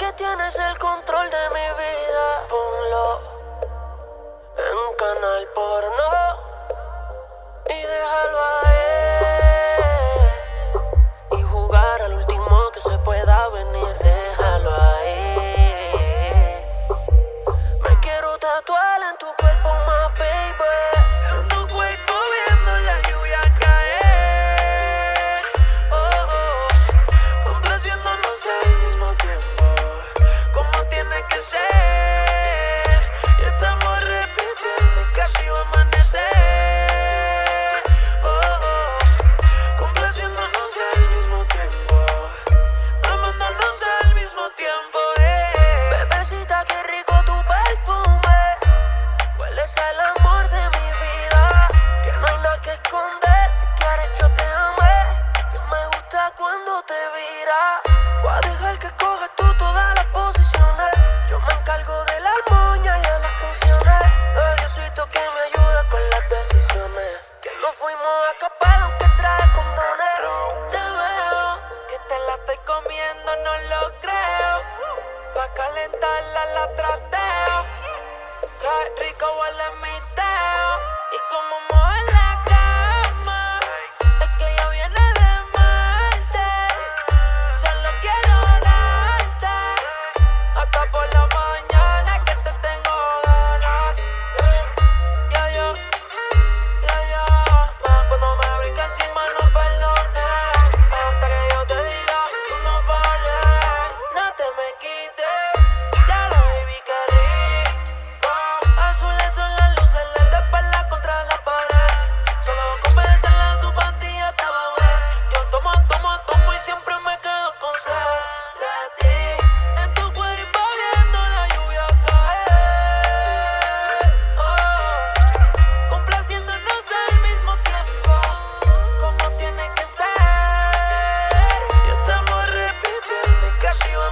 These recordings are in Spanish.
que tienes el control de mi vida, ponlo en canal porno y déjalo ahí. Y jugar al último que se pueda venir, déjalo ahí. Me quiero tatuar en tu cuerpo, más baby. En tu cuerpo viendo la lluvia caer. Oh, oh. Complaciéndonos al mismo tiempo, como tiene que ser. Y estamos repitiendo y casi va a amanecer. Oh, oh. Complaciéndonos al mismo tiempo, amándonos al mismo tiempo. Bebecita, qué rico tu perfume. Hueles al amor de mi vida, que no hay nada que esconder. Si quieres yo te amé, que me gusta cuando te vira. Voy a dejar que cojas tú todas las posiciones. Yo me encargo de la armonía y de las canciones. Diosito que me ayuda con las decisiones, que no fuimos a capar aunque trae condones. Te veo, que te la estoy comiendo, no lo creo. Pa' calentarla la trateo. Qué rico huele mi teo. Y como mueve la cama, es que ya viene de Marte. Solo quiero darte hasta por la mañana, que te tengo ganas. Ya, ya, ya, ya. Más cuando me brinca encima no perdones. Hasta que yo te diga, tú no pares. No te me quites, ya lo baby, qué rico. Azules son las luces, LED de espalda contra la pared. Solo compensarla en su pantilla estaba web. Yo tomo y siempre me quedo con sed de ti. En tu cuerpo viendo la lluvia caer. Oh, complaciéndonos al mismo tiempo, como tiene que ser. Y estamos repitiendo y casi va a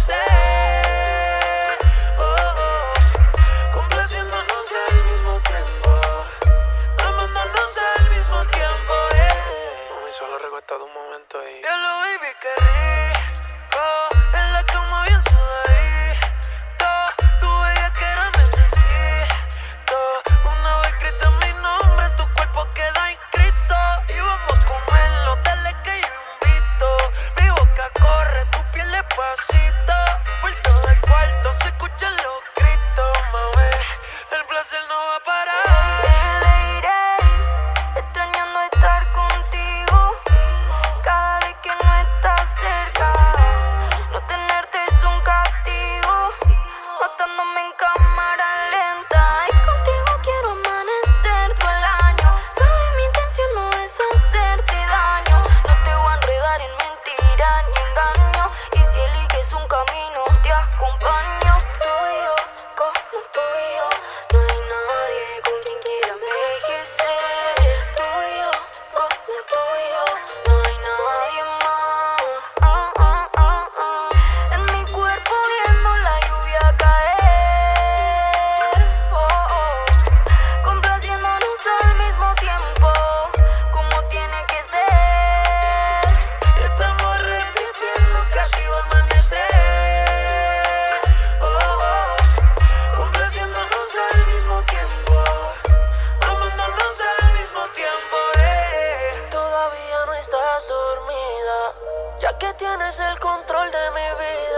amanecer. Oh, oh. Complaciéndonos al mismo tiempo, amándonos al mismo tiempo. Mami, solo recuesta un momento y ya lo baby, qué rico. En la cama bien sudadito, tu bellaquera necesito. Una vez grita mi nombre, en tu cuerpo queda inscrito. Y vamos a comerlo, dale que yo invito. Mi boca corre, tu piel despacito. Por todo el cuarto se escuchan los gritos, mami. El placer no va a parar. Extrañando estar contigo, cada vez que no estás cerca. No tenerte es un castigo, matándome en cámara lenta. Y contigo quiero amanecer todo el año. Sabes, mi intención no es hacerte daño. No te voy a enredar en mentiras ni engaño. Y si eliges un camino, te acompaño. Tú y yo, como tú y yo, no hay nadie con quien quiera envejecer. Tú y yo, como tú y yo, no hay nadie más. En mi cuerpo viendo la lluvia caer. Oh, oh. Complaciéndonos al mismo tiempo, como tiene que ser. Y estamos repitiendo, casi va a amanecer. Oh, oh. Complaciéndonos al mismo tiempo, amándonos al mismo tiempo. Todavía no estás dormida, ya que tienes el control de mi vida.